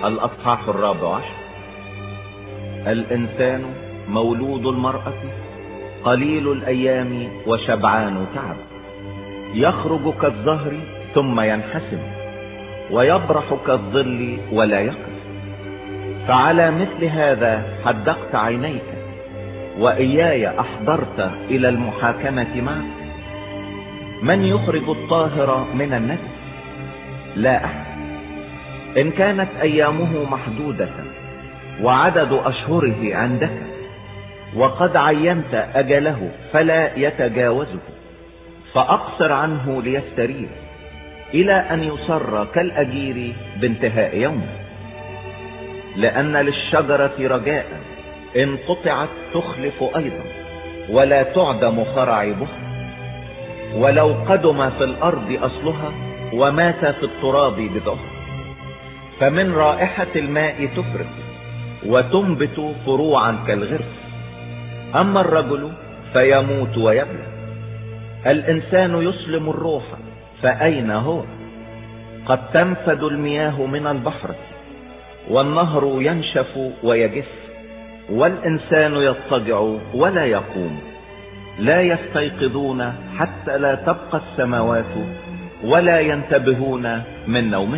الأصحاح 14. الإنسان مولود المرأة قليل الأيام وشبعان تعب، يخرج كالزهر ثم ينحسم، ويبرح كالظل ولا يقف. فعلى مثل هذا حدقت عينيك، وإياي أحضرت إلى المحاكمة معك. من يخرج الطاهر من النجس؟ لا أحد. إن كانت أيامه محدودة وعدد أشهره عندك، وقد عينت أجله فلا يتجاوزه، فأقصر عنه ليستريح إلى أن يصر كالأجير بانتهاء يومه. لأن للشجرة رجاء، إن قطعت تخلف أيضا، ولا تعدم خراعبها. ولو قدم في الأرض أصلها، ومات في التراب بذرها. فمن رائحة الماء تفرق، وتنبت فروعا كالغرس. أما الرجل فيموت ويبلى. الإنسان يسلم الروح، فأين هو؟ قد تنفد المياه من البحر، والنهر ينشف ويجف، والإنسان يضطجع ولا يقوم. لا يستيقظون حتى لا تبقى السماوات، ولا ينتبهون من نومه.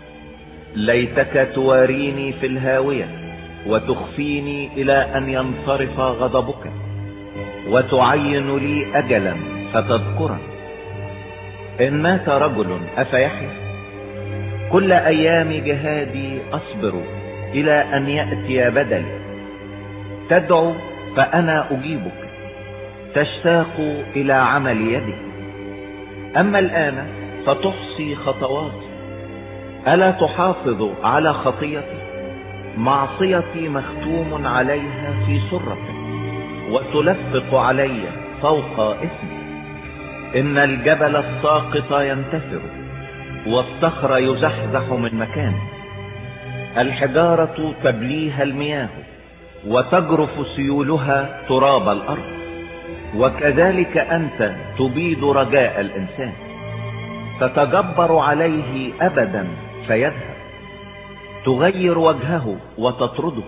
ليتك تواريني في الهاوية، وتخفيني إلى أن ينصرف غضبك، وتعين لي أجلا فتذكره. إن مات رجل أفيحيا؟ كل أيام جهادي أصبر إلى أن يأتي بدلي. تدعو فأنا أجيبك، تشتاق إلى عمل يدك. أما الآن فتحصي خطواتي. ألا تحافظ على خطيتي؟ معصيتي مختوم عليها في سرتك، وتلفق علي فوق اسمي. إن الجبل الساقط ينتثر، والصخر يزحزح من مكانه. الحجارة تبليها المياه، وتجرف سيولها تراب الأرض. وكذلك أنت تبيد رجاء الإنسان، تتجبر عليه أبدا فيذهب. تغير وجهه وتطرده.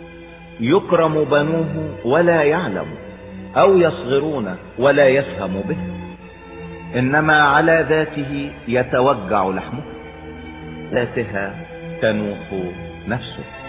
يكرم بنوه ولا يعلم، أو يصغرون ولا يفهم به. إنما على ذاته يتوجع لحمه، ذاتها تنوح نفسه.